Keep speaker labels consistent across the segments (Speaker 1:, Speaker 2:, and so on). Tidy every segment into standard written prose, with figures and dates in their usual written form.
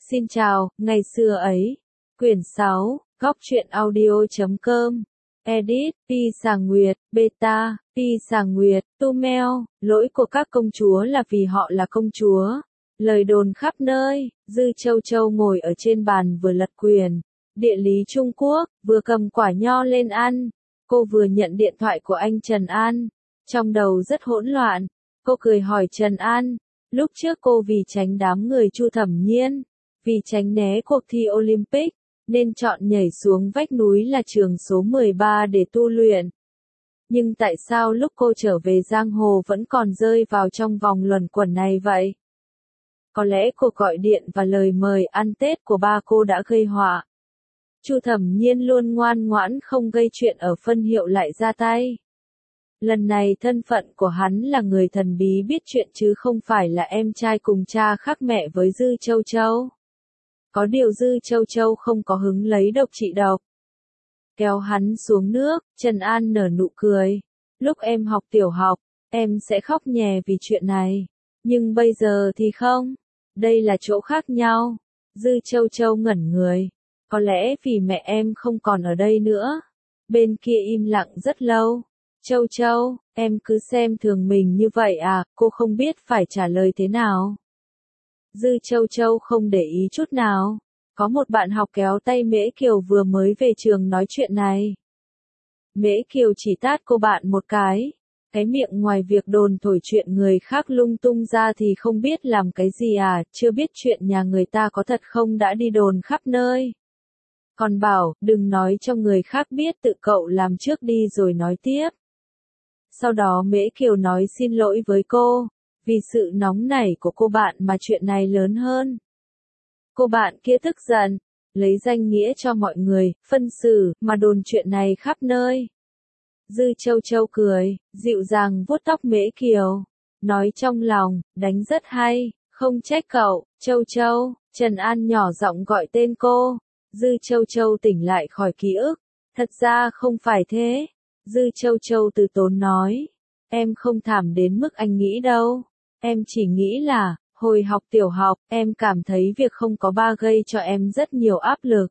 Speaker 1: Xin chào, ngày xưa ấy. Quyển 6, góc truyện audio.com. Edit, Pi Sàng Nguyệt, Beta, Pi Sàng Nguyệt, Tu Meo. Lỗi của các công chúa là vì họ là công chúa. Lời đồn khắp nơi. Dư Châu Châu ngồi ở trên bàn vừa lật quyền địa lý Trung Quốc, vừa cầm quả nho lên ăn. Cô vừa nhận điện thoại của anh Trần An. Trong đầu rất hỗn loạn. Cô cười hỏi Trần An. Lúc trước cô vì tránh đám người Chu Thẩm Nhiên, vì tránh né cuộc thi Olympic, nên chọn nhảy xuống vách núi là trường số 13 để tu luyện. Nhưng tại sao lúc cô trở về giang hồ vẫn còn rơi vào trong vòng luẩn quẩn này vậy? Có lẽ cuộc gọi điện và lời mời ăn Tết của ba cô đã gây họa. Chu Thẩm Nhiên luôn ngoan ngoãn không gây chuyện ở phân hiệu lại ra tay. Lần này thân phận của hắn là người thần bí biết chuyện chứ không phải là em trai cùng cha khác mẹ với Dư Châu Châu. Có điều Dư Châu Châu không có hứng lấy độc trị độc. Kéo hắn xuống nước, Trần An nở nụ cười. Lúc em học tiểu học, em sẽ khóc nhè vì chuyện này. Nhưng bây giờ thì không. Đây là chỗ khác nhau. Dư Châu Châu ngẩn người. Có lẽ vì mẹ em không còn ở đây nữa. Bên kia im lặng rất lâu. Châu Châu, em cứ xem thường mình như vậy à, cô không biết phải trả lời thế nào. Dư Châu Châu không để ý chút nào. Có một bạn học kéo tay Mễ Kiều vừa mới về trường nói chuyện này. Mễ Kiều chỉ tát cô bạn một cái. Cái miệng ngoài việc đồn thổi chuyện người khác lung tung ra thì không biết làm cái gì à, chưa biết chuyện nhà người ta có thật không đã đi đồn khắp nơi. Còn bảo, đừng nói cho người khác biết, tự cậu làm trước đi rồi nói tiếp. Sau đó Mễ Kiều nói xin lỗi với cô, vì sự nóng nảy của cô bạn mà chuyện này lớn hơn. Cô bạn kia tức giận, lấy danh nghĩa cho mọi người, phân xử, mà đồn chuyện này khắp nơi. Dư Châu Châu cười, dịu dàng vuốt tóc Mễ Kiều, nói trong lòng, đánh rất hay, không trách cậu, Châu Châu. Trần An nhỏ giọng gọi tên cô. Dư Châu Châu tỉnh lại khỏi ký ức, thật ra không phải thế. Dư Châu Châu từ tốn nói, em không thảm đến mức anh nghĩ đâu, em chỉ nghĩ là, hồi học tiểu học, em cảm thấy việc không có ba gây cho em rất nhiều áp lực.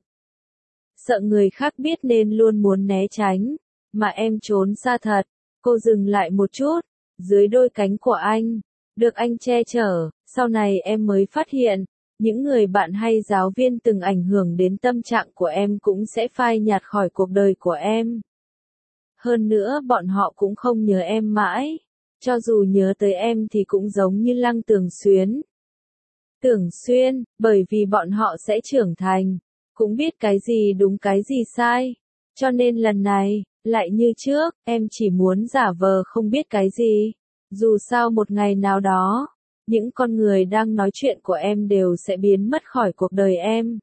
Speaker 1: Sợ người khác biết nên luôn muốn né tránh, mà em trốn xa thật. Cô dừng lại một chút, dưới đôi cánh của anh, được anh che chở, sau này em mới phát hiện, những người bạn hay giáo viên từng ảnh hưởng đến tâm trạng của em cũng sẽ phai nhạt khỏi cuộc đời của em. Hơn nữa bọn họ cũng không nhớ em mãi, cho dù nhớ tới em thì cũng giống như Lăng Tưởng Xuyên. Tưởng Xuyên, bởi vì bọn họ sẽ trưởng thành, cũng biết cái gì đúng cái gì sai. Cho nên lần này, lại như trước, em chỉ muốn giả vờ không biết cái gì. Dù sao một ngày nào đó, những con người đang nói chuyện của em đều sẽ biến mất khỏi cuộc đời em.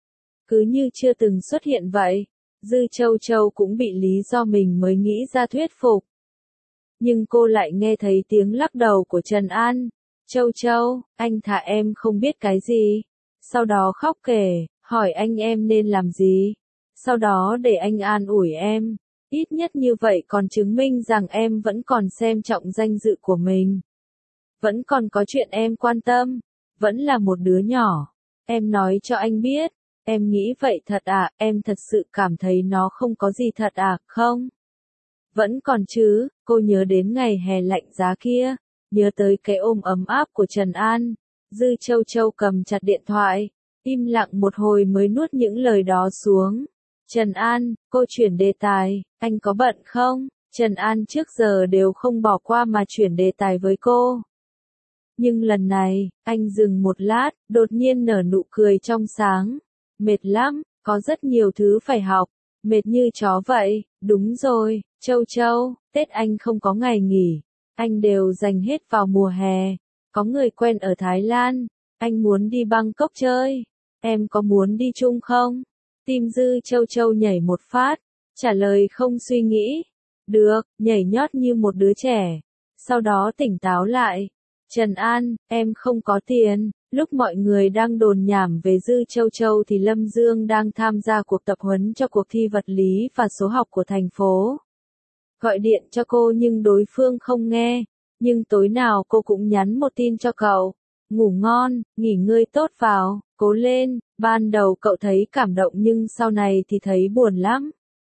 Speaker 1: Cứ như chưa từng xuất hiện vậy. Dư Châu Châu cũng bị lý do mình mới nghĩ ra thuyết phục. Nhưng cô lại nghe thấy tiếng lắc đầu của Trần An. Châu Châu, anh thả em không biết cái gì. Sau đó khóc kể, hỏi anh em nên làm gì. Sau đó để anh an ủi em. Ít nhất như vậy còn chứng minh rằng em vẫn còn xem trọng danh dự của mình. Vẫn còn có chuyện em quan tâm. Vẫn là một đứa nhỏ. Em nói cho anh biết. Em nghĩ vậy thật à, em thật sự cảm thấy nó không có gì thật à, không? Vẫn còn chứ, cô nhớ đến ngày hè lạnh giá kia, nhớ tới cái ôm ấm áp của Trần An. Dư Châu Châu cầm chặt điện thoại, im lặng một hồi mới nuốt những lời đó xuống. Trần An, cô chuyển đề tài, anh có bận không? Trần An trước giờ đều không bỏ qua mà chuyển đề tài với cô. Nhưng lần này, anh dừng một lát, đột nhiên nở nụ cười trong sáng. Mệt lắm, có rất nhiều thứ phải học, mệt như chó vậy, đúng rồi, Châu Châu, Tết anh không có ngày nghỉ, anh đều dành hết vào mùa hè, có người quen ở Thái Lan, anh muốn đi Bangkok chơi, em có muốn đi chung không? Tim Dư Châu Châu nhảy một phát, trả lời không suy nghĩ, được, nhảy nhót như một đứa trẻ, sau đó tỉnh táo lại, Trần An, em không có tiền. Lúc mọi người đang đồn nhảm về Dư Châu Châu thì Lâm Dương đang tham gia cuộc tập huấn cho cuộc thi vật lý và số học của thành phố. Gọi điện cho cô nhưng đối phương không nghe, nhưng tối nào cô cũng nhắn một tin cho cậu. ngủ ngon, nghỉ ngơi tốt vào, cố lên, ban đầu cậu thấy cảm động nhưng sau này thì thấy buồn lắm.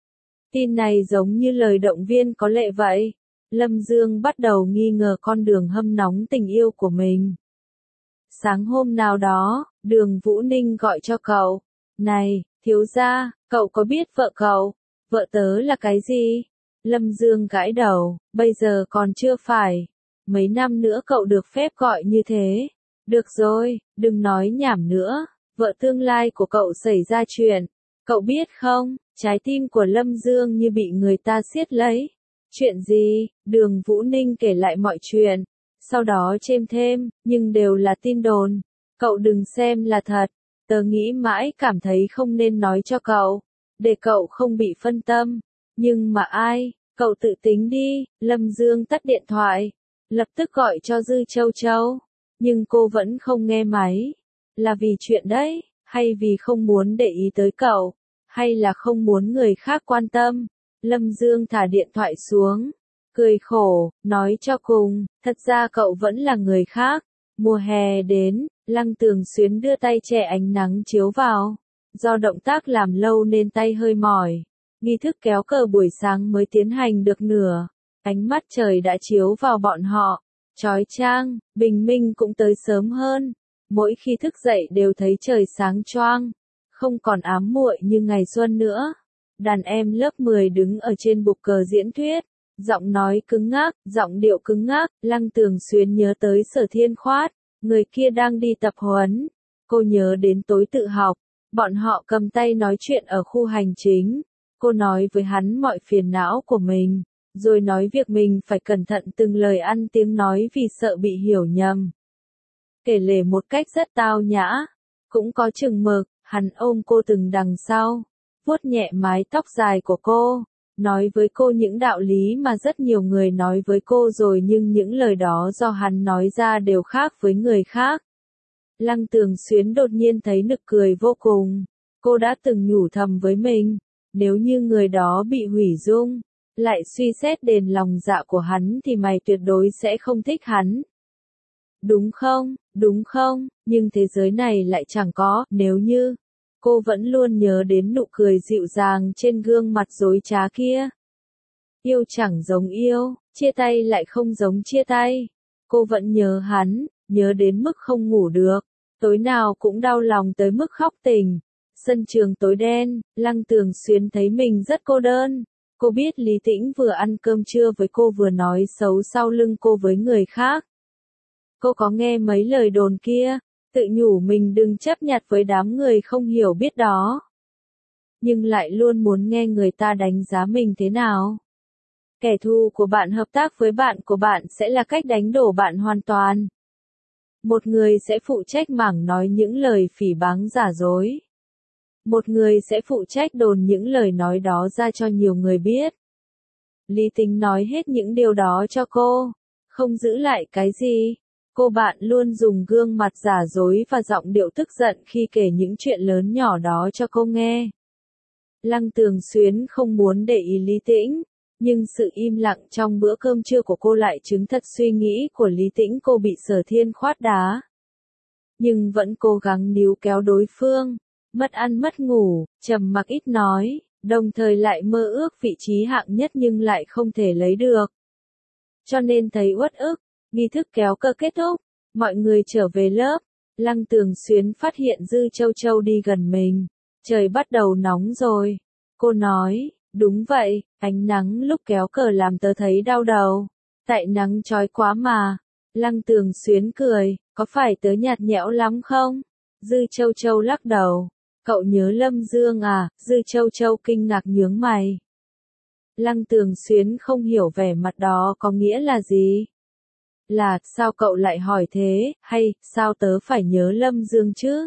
Speaker 1: Tin này giống như lời động viên có lệ vậy. Lâm Dương bắt đầu nghi ngờ con Đường hâm nóng tình yêu của mình. Sáng hôm nào đó, Đường Vũ Ninh gọi cho cậu. Này, thiếu gia, cậu có biết vợ cậu? Vợ tớ là cái gì? Lâm Dương gãi đầu, bây giờ còn chưa phải. Mấy năm nữa cậu được phép gọi như thế. Được rồi, đừng nói nhảm nữa. Vợ tương lai của cậu xảy ra chuyện. Cậu biết không, trái tim của Lâm Dương như bị người ta siết lấy. Chuyện gì? Đường Vũ Ninh kể lại mọi chuyện. Sau đó chêm thêm, nhưng đều là tin đồn. Cậu đừng xem là thật. Tớ nghĩ mãi cảm thấy không nên nói cho cậu. Để cậu không bị phân tâm. Nhưng mà ai? Cậu tự tính đi. Lâm Dương tắt điện thoại. Lập tức gọi cho Dư Châu Châu. Nhưng cô vẫn không nghe máy. Là vì chuyện đấy, hay vì không muốn để ý tới cậu, hay là không muốn người khác quan tâm? Lâm Dương thả điện thoại xuống, cười khổ, nói cho cùng, thật ra cậu vẫn là người khác. Mùa hè đến, Lăng Tường Xuyến đưa tay che ánh nắng chiếu vào. Do động tác làm lâu nên tay hơi mỏi. Nghi thức kéo cờ buổi sáng mới tiến hành được nửa. Ánh mắt trời đã chiếu vào bọn họ. Chói chang, bình minh cũng tới sớm hơn. Mỗi khi thức dậy đều thấy trời sáng choang. Không còn ám muội như ngày xuân nữa. Đàn em lớp 10 đứng ở trên bục cờ diễn thuyết. Giọng nói cứng ngắc, giọng điệu cứng ngắc, Lăng Tường Xuyến nhớ tới Sở Thiên Khoát. Người kia đang đi tập huấn. Cô nhớ đến tối tự học. Bọn họ cầm tay nói chuyện ở khu hành chính. Cô nói với hắn mọi phiền não của mình. Rồi nói việc mình phải cẩn thận từng lời ăn tiếng nói vì sợ bị hiểu nhầm. Kể lể một cách rất tao nhã. Cũng có chừng mực, hắn ôm cô từng đằng sau. Vuốt nhẹ mái tóc dài của cô. Nói với cô những đạo lý mà rất nhiều người nói với cô rồi nhưng những lời đó do hắn nói ra đều khác với người khác. Lăng Tường Xuyến đột nhiên thấy nực cười vô cùng. Cô đã từng nhủ thầm với mình. Nếu như người đó bị hủy dung, lại suy xét đền lòng dạ của hắn thì mày tuyệt đối sẽ không thích hắn. Đúng không, nhưng thế giới này lại chẳng có, nếu như. Cô vẫn luôn nhớ đến nụ cười dịu dàng trên gương mặt dối trá kia. Yêu chẳng giống yêu, chia tay lại không giống chia tay. Cô vẫn nhớ hắn, nhớ đến mức không ngủ được. Tối nào cũng đau lòng tới mức khóc tình. Sân trường tối đen, Lăng Tường Xuyến thấy mình rất cô đơn. Cô biết Lý Tĩnh vừa ăn cơm trưa với cô vừa nói xấu sau lưng cô với người khác. Cô có nghe mấy lời đồn kia, tự nhủ mình đừng chấp nhặt với đám người không hiểu biết đó. Nhưng lại luôn muốn nghe người ta đánh giá mình thế nào. Kẻ thù của bạn hợp tác với bạn của bạn sẽ là cách đánh đổ bạn hoàn toàn. Một người sẽ phụ trách mảng nói những lời phỉ báng giả dối. Một người sẽ phụ trách đồn những lời nói đó ra cho nhiều người biết. Lý Tĩnh nói hết những điều đó cho cô, không giữ lại cái gì. Cô bạn luôn dùng gương mặt giả dối và giọng điệu tức giận khi kể những chuyện lớn nhỏ đó cho cô nghe. Lăng Tường Xuyến không muốn để ý Lý Tĩnh, nhưng sự im lặng trong bữa cơm trưa của cô lại chứng thật suy nghĩ của Lý Tĩnh. Cô bị Sở Thiên Khoát đá, nhưng vẫn cố gắng níu kéo đối phương. Mất ăn mất ngủ, trầm mặc ít nói, đồng thời lại mơ ước vị trí hạng nhất nhưng lại không thể lấy được. Cho nên thấy uất ức. Nghi thức kéo cờ kết thúc, mọi người trở về lớp. Lăng Tường Xuyến phát hiện Dư Châu Châu đi gần mình. Trời bắt đầu nóng rồi. Cô nói, đúng vậy, ánh nắng lúc kéo cờ làm tớ thấy đau đầu. Tại nắng chói quá mà. Lăng Tường Xuyến cười, có phải tớ nhạt nhẽo lắm không? Dư Châu Châu lắc đầu. Cậu nhớ Lâm Dương à? Dư Châu Châu kinh ngạc nhướng mày. Lăng Tường Xuyến không hiểu vẻ mặt đó có nghĩa là gì. Là, sao cậu lại hỏi thế, hay, sao tớ phải nhớ Lâm Dương chứ?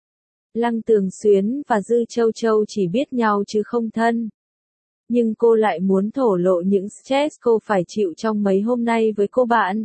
Speaker 1: Lăng Tường Xuyến và Dư Châu Châu chỉ biết nhau chứ không thân. Nhưng cô lại muốn thổ lộ những stress cô phải chịu trong mấy hôm nay với cô bạn.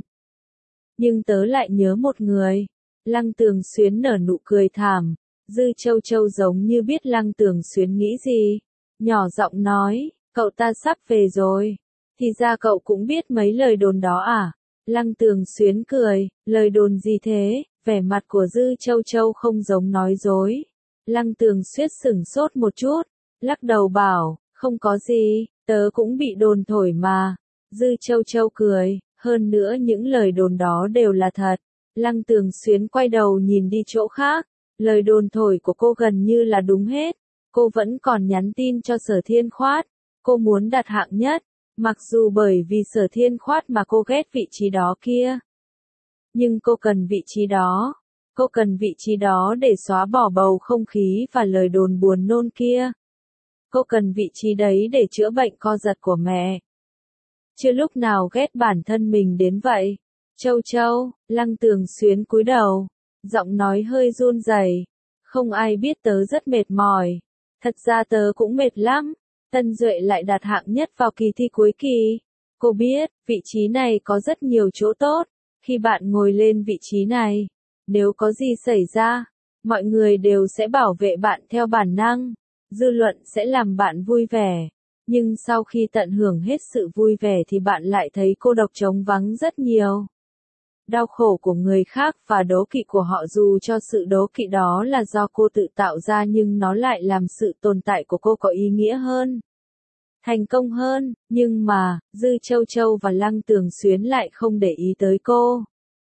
Speaker 1: Nhưng tớ lại nhớ một người. Lăng Tường Xuyến nở nụ cười thảm. Dư Châu Châu giống như biết Lăng Tường Xuyến nghĩ gì. Nhỏ giọng nói, cậu ta sắp về rồi. Thì ra cậu cũng biết mấy lời đồn đó à? Lăng Tường Xuyến cười, lời đồn gì thế, vẻ mặt của Dư Châu Châu không giống nói dối. Lăng Tường Xuyết sửng sốt một chút, lắc đầu bảo, không có gì, tớ cũng bị đồn thổi mà. Dư Châu Châu cười, hơn nữa những lời đồn đó đều là thật. Lăng Tường Xuyến quay đầu nhìn đi chỗ khác, lời đồn thổi của cô gần như là đúng hết. Cô vẫn còn nhắn tin cho Sở Thiên Khoát, cô muốn đạt hạng nhất, mặc dù bởi vì Sở Thiên Khoát mà cô ghét vị trí đó kia. Nhưng cô cần vị trí đó. Cô cần vị trí đó để xóa bỏ bầu không khí và lời đồn buồn nôn kia. Cô cần vị trí đấy để chữa bệnh co giật của mẹ. Chưa lúc nào ghét bản thân mình đến vậy. Châu Châu, Lăng Tường Xuyến cúi đầu, giọng nói hơi run rẩy. Không ai biết tớ rất mệt mỏi. Thật ra tớ cũng mệt lắm. Tân Duệ lại đạt hạng nhất vào kỳ thi cuối kỳ. Cô biết, vị trí này có rất nhiều chỗ tốt. Khi bạn ngồi lên vị trí này, nếu có gì xảy ra, mọi người đều sẽ bảo vệ bạn theo bản năng. Dư luận sẽ làm bạn vui vẻ. Nhưng sau khi tận hưởng hết sự vui vẻ thì bạn lại thấy cô độc trống vắng rất nhiều. Đau khổ của người khác và đố kỵ của họ, dù cho sự đố kỵ đó là do cô tự tạo ra, nhưng nó lại làm sự tồn tại của cô có ý nghĩa hơn, thành công hơn. Nhưng mà, Dư Châu Châu và Lăng Tường Xuyến lại không để ý tới cô.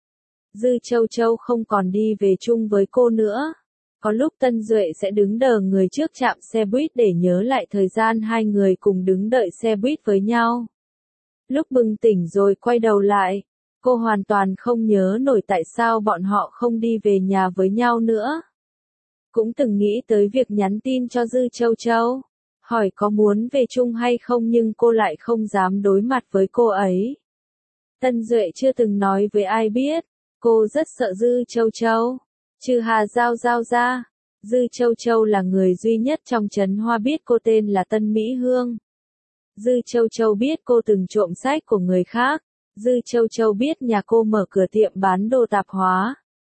Speaker 1: Dư Châu Châu không còn đi về chung với cô nữa. Có lúc Tân Duệ sẽ đứng đờ người trước trạm xe buýt để nhớ lại thời gian hai người cùng đứng đợi xe buýt với nhau. Lúc bừng tỉnh rồi quay đầu lại, cô hoàn toàn không nhớ nổi tại sao bọn họ không đi về nhà với nhau nữa. Cũng từng nghĩ tới việc nhắn tin cho Dư Châu Châu, hỏi có muốn về chung hay không, nhưng cô lại không dám đối mặt với cô ấy. Tân Duệ chưa từng nói với ai biết, cô rất sợ Dư Châu Châu. Trừ Hà Giao Giao ra, Dư Châu Châu là người duy nhất trong trấn Hoa biết cô tên là Tân Mỹ Hương. Dư Châu Châu biết cô từng trộm sách của người khác. Dư Châu Châu biết nhà cô mở cửa tiệm bán đồ tạp hóa.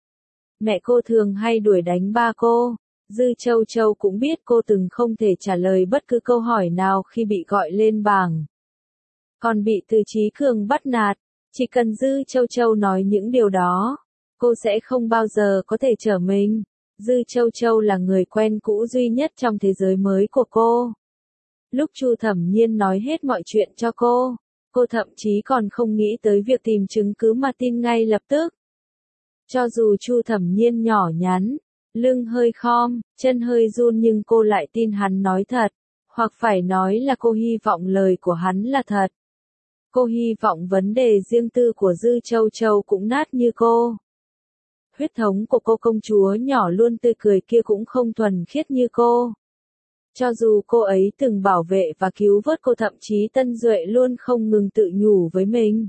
Speaker 1: Mẹ cô thường hay đuổi đánh ba cô. Dư Châu Châu cũng biết cô từng không thể trả lời bất cứ câu hỏi nào khi bị gọi lên bảng. Còn bị Từ Chí Cường bắt nạt. Chỉ cần Dư Châu Châu nói những điều đó, cô sẽ không bao giờ có thể trở mình. Dư Châu Châu là người quen cũ duy nhất trong thế giới mới của cô. Lúc Chu Thẩm Nhiên nói hết mọi chuyện cho cô thậm chí còn không nghĩ tới việc tìm chứng cứ mà tin ngay lập tức. Cho dù Chu Thẩm Nhiên nhỏ nhắn, lưng hơi khom, chân hơi run, nhưng cô lại tin hắn nói thật, hoặc phải nói là cô hy vọng lời của hắn là thật. Cô hy vọng vấn đề riêng tư của Dư Châu Châu cũng nát như cô. Huyết thống của cô công chúa nhỏ luôn tươi cười kia cũng không thuần khiết như cô. Cho dù cô ấy từng bảo vệ và cứu vớt cô, thậm chí Tân Duệ luôn không ngừng tự nhủ với mình.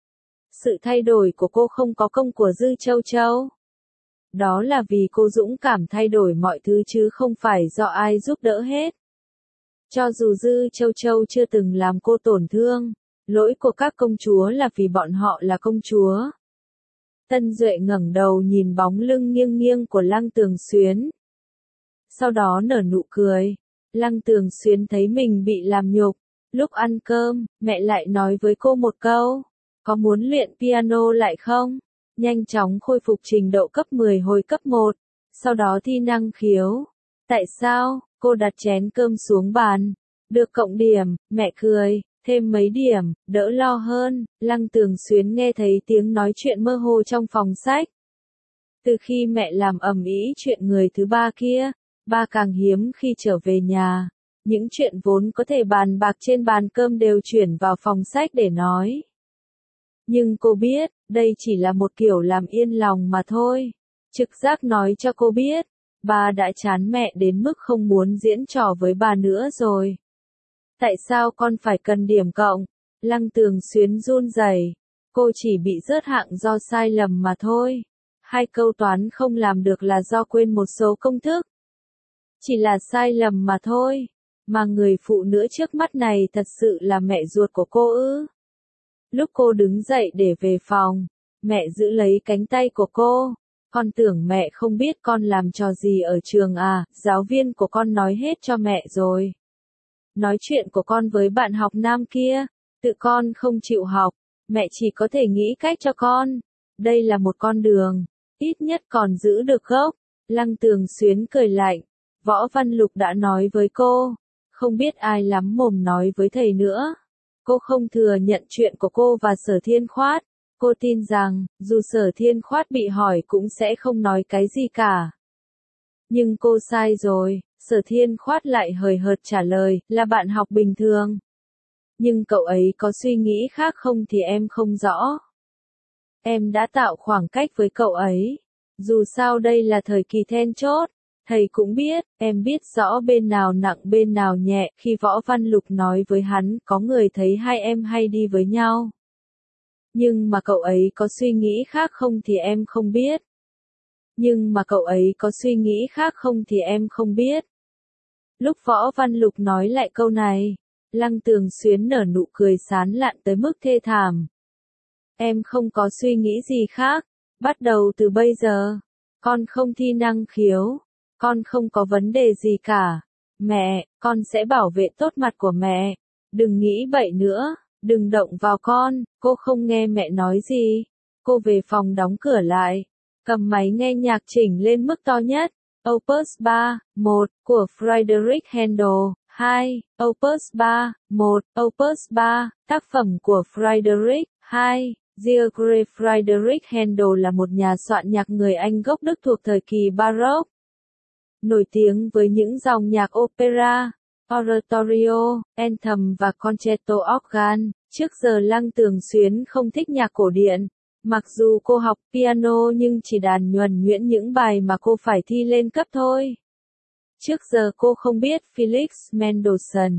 Speaker 1: Sự thay đổi của cô không có công của Dư Châu Châu. Đó là vì cô dũng cảm thay đổi mọi thứ chứ không phải do ai giúp đỡ hết. Cho dù Dư Châu Châu chưa từng làm cô tổn thương, lỗi của các công chúa là vì bọn họ là công chúa. Tân Duệ ngẩng đầu nhìn bóng lưng nghiêng nghiêng của Lăng Tường Xuyến. Sau đó nở nụ cười. Lăng Tường Xuyến thấy mình bị làm nhục. Lúc ăn cơm, mẹ lại nói với cô một câu. Có muốn luyện piano lại không? Nhanh chóng khôi phục trình độ cấp 10 hồi cấp 1. Sau đó thi năng khiếu. Tại sao? Cô đặt chén cơm xuống bàn. Được cộng điểm, mẹ cười. Thêm mấy điểm, đỡ lo hơn. Lăng Tường Xuyến nghe thấy tiếng nói chuyện mơ hồ trong phòng sách. Từ khi mẹ làm ầm ĩ chuyện người thứ ba kia, ba càng hiếm khi trở về nhà. Những chuyện vốn có thể bàn bạc trên bàn cơm đều chuyển vào phòng sách để nói. Nhưng cô biết, đây chỉ là một kiểu làm yên lòng mà thôi. Trực giác nói cho cô biết, ba đã chán mẹ đến mức không muốn diễn trò với bà nữa rồi. Tại sao con phải cần điểm cộng? Lăng Tường Xuyến run rẩy. Cô chỉ bị rớt hạng do sai lầm mà thôi. 2 câu toán không làm được là do quên một số công thức. Chỉ là sai lầm mà thôi. Mà người phụ nữ trước mắt này thật sự là mẹ ruột của cô ư? Lúc cô đứng dậy để về phòng, mẹ giữ lấy cánh tay của cô. Con tưởng mẹ không biết con làm trò gì ở trường à? Giáo viên của con nói hết cho mẹ rồi. Nói chuyện của con với bạn học nam kia, tự con không chịu học, Mẹ chỉ có thể nghĩ cách cho con. Đây là một con đường. Ít nhất còn giữ được gốc. Lăng Tường Xuyến cười lạnh. Võ Văn Lục đã nói với cô. Không biết ai lắm mồm nói với thầy nữa. Cô không thừa nhận chuyện của cô và Sở Thiên Khoát. Cô tin rằng, dù Sở Thiên Khoát bị hỏi cũng sẽ không nói cái gì cả. Nhưng cô sai rồi, Sở Thiên Khoát lại hời hợt trả lời, là bạn học bình thường. Nhưng cậu ấy có suy nghĩ khác không thì em không rõ. Em đã tạo khoảng cách với cậu ấy. Dù sao đây là thời kỳ then chốt. Thầy cũng biết, em biết rõ bên nào nặng bên nào nhẹ. Khi Võ Văn Lục nói với hắn, có người thấy hai em hay đi với nhau. Nhưng mà cậu ấy có suy nghĩ khác không thì em không biết. Nhưng mà cậu ấy có suy nghĩ khác không thì em không biết. Lúc Võ Văn Lục nói lại câu này, Lăng Tường Xuyến nở nụ cười sán lạn tới mức thê thảm. Em không có suy nghĩ gì khác. Bắt đầu từ bây giờ, con không thi năng khiếu. Con không có vấn đề gì cả. Mẹ, con sẽ bảo vệ tốt mặt của mẹ. Đừng nghĩ bậy nữa, đừng động vào con. Cô không nghe mẹ nói gì. Cô về phòng đóng cửa lại. Cầm máy nghe nhạc chỉnh lên mức to nhất. Opus 3, 1, của Friedrich Handel. 2, Opus 3, 1, Opus 3, tác phẩm của Friedrich. 2. Georg Friedrich Handel là một nhà soạn nhạc người Anh gốc Đức thuộc thời kỳ Baroque. Nổi tiếng với những dòng nhạc opera, oratorio, anthem và concerto organ. Trước giờ Lăng Tường Xuyến không thích nhạc cổ điển. Mặc dù cô học piano nhưng chỉ đàn nhuần nhuyễn những bài mà cô phải thi lên cấp thôi. Trước giờ cô không biết Felix Mendelssohn.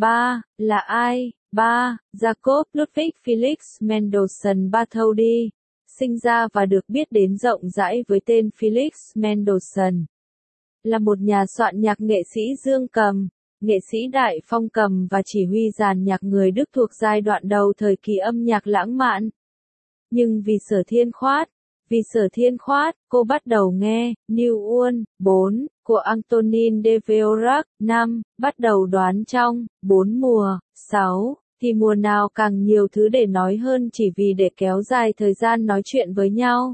Speaker 1: Là ai? Jacob Ludwig Felix Mendelssohn Bartholdy. Sinh ra và được biết đến rộng rãi với tên Felix Mendelssohn. Là một nhà soạn nhạc nghệ sĩ dương cầm, nghệ sĩ đại phong cầm và chỉ huy dàn nhạc người Đức thuộc giai đoạn đầu thời kỳ âm nhạc lãng mạn. Nhưng vì Sở Thiên Khoát, cô bắt đầu nghe New Ulm 4 của Antonin Dvorak. 5. Bắt đầu đoán trong 4 mùa. 6. Thì mùa nào càng nhiều thứ để nói hơn chỉ vì để kéo dài thời gian nói chuyện với nhau.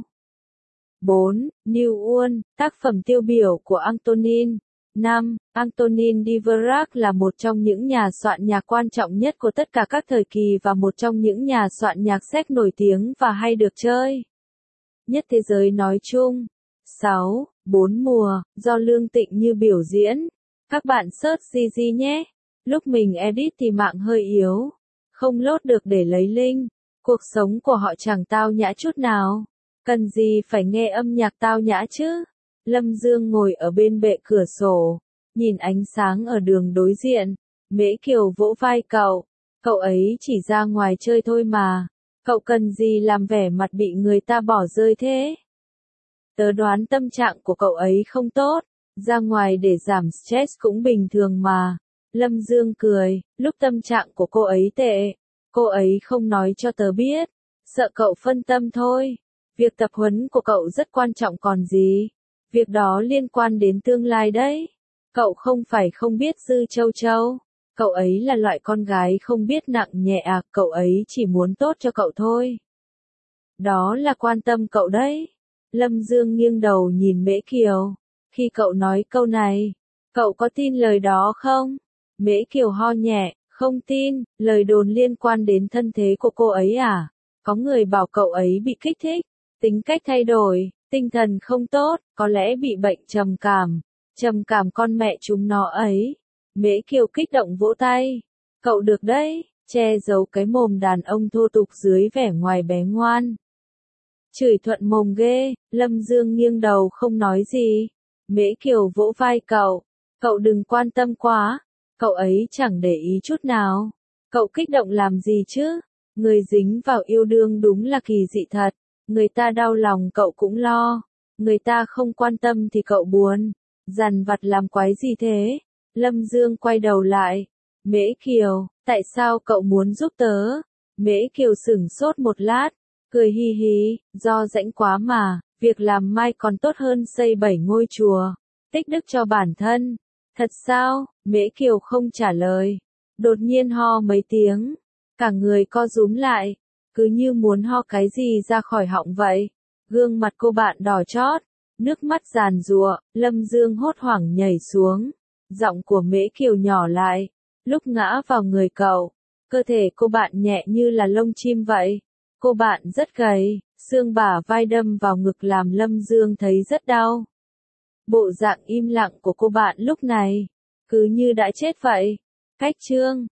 Speaker 1: 4. New Ulm, tác phẩm tiêu biểu của Antonin. 5. Antonin Dvorak là một trong những nhà soạn nhạc quan trọng nhất của tất cả các thời kỳ và một trong những nhà soạn nhạc Séc nổi tiếng và hay được chơi nhất thế giới nói chung. 6. 4 mùa, do Lương Tịnh Như biểu diễn. Các bạn search GG nhé. Lúc mình edit thì mạng hơi yếu. Không load được để lấy link. Cuộc sống của họ chẳng tao nhã chút nào. Cần gì phải nghe âm nhạc tao nhã chứ? Lâm Dương ngồi ở bên bệ cửa sổ. Nhìn ánh sáng ở đường đối diện. Mễ Kiều vỗ vai cậu. Cậu ấy chỉ ra ngoài chơi thôi mà. Cậu cần gì làm vẻ mặt bị người ta bỏ rơi thế? Tớ đoán tâm trạng của cậu ấy không tốt. Ra ngoài để giảm stress cũng bình thường mà. Lâm Dương cười, lúc tâm trạng của cô ấy tệ. Cô ấy không nói cho tớ biết. Sợ cậu phân tâm thôi. Việc tập huấn của cậu rất quan trọng còn gì. Việc đó liên quan đến tương lai đấy. Cậu không phải không biết Dư Châu Châu. Cậu ấy là loại con gái không biết nặng nhẹ à, cậu ấy chỉ muốn tốt cho cậu thôi. Đó là quan tâm cậu đấy. Lâm Dương nghiêng đầu nhìn Mễ Kiều. Khi cậu nói câu này, cậu có tin lời đó không? Mễ Kiều ho nhẹ, không tin, lời đồn liên quan đến thân thế của cô ấy à? Có người bảo cậu ấy bị kích thích, tính cách thay đổi, tinh thần không tốt, có lẽ bị bệnh trầm cảm. Trầm cảm con mẹ chúng nó ấy. Mễ Kiều kích động vỗ tay. Cậu được đấy, che giấu cái mồm đàn ông thô tục dưới vẻ ngoài bé ngoan. Chửi thuận mồm ghê, Lâm Dương nghiêng đầu không nói gì. Mễ Kiều vỗ vai cậu. Cậu đừng quan tâm quá. Cậu ấy chẳng để ý chút nào. Cậu kích động làm gì chứ? Người dính vào yêu đương đúng là kỳ dị thật. Người ta đau lòng cậu cũng lo. Người ta không quan tâm thì cậu buồn. Dằn vặt làm quái gì thế? Lâm Dương quay đầu lại. Mễ Kiều, tại sao cậu muốn giúp tớ? Mễ Kiều sửng sốt một lát. Cười hi hi, do rãnh quá mà. Việc làm mai còn tốt hơn xây 7 ngôi chùa. Tích đức cho bản thân. Thật sao? Mễ Kiều không trả lời. Đột nhiên ho mấy tiếng. Cả người co rúm lại. cứ như muốn ho cái gì ra khỏi họng vậy. Gương mặt cô bạn đỏ chót, nước mắt giàn giụa, Lâm Dương hốt hoảng nhảy xuống. Giọng của Mễ Kiều nhỏ lại, lúc ngã vào người cậu, cơ thể cô bạn nhẹ như là lông chim vậy. Cô bạn rất gầy, xương bả vai đâm vào ngực làm Lâm Dương thấy rất đau. Bộ dạng im lặng của cô bạn lúc này, cứ như đã chết vậy. Cách chương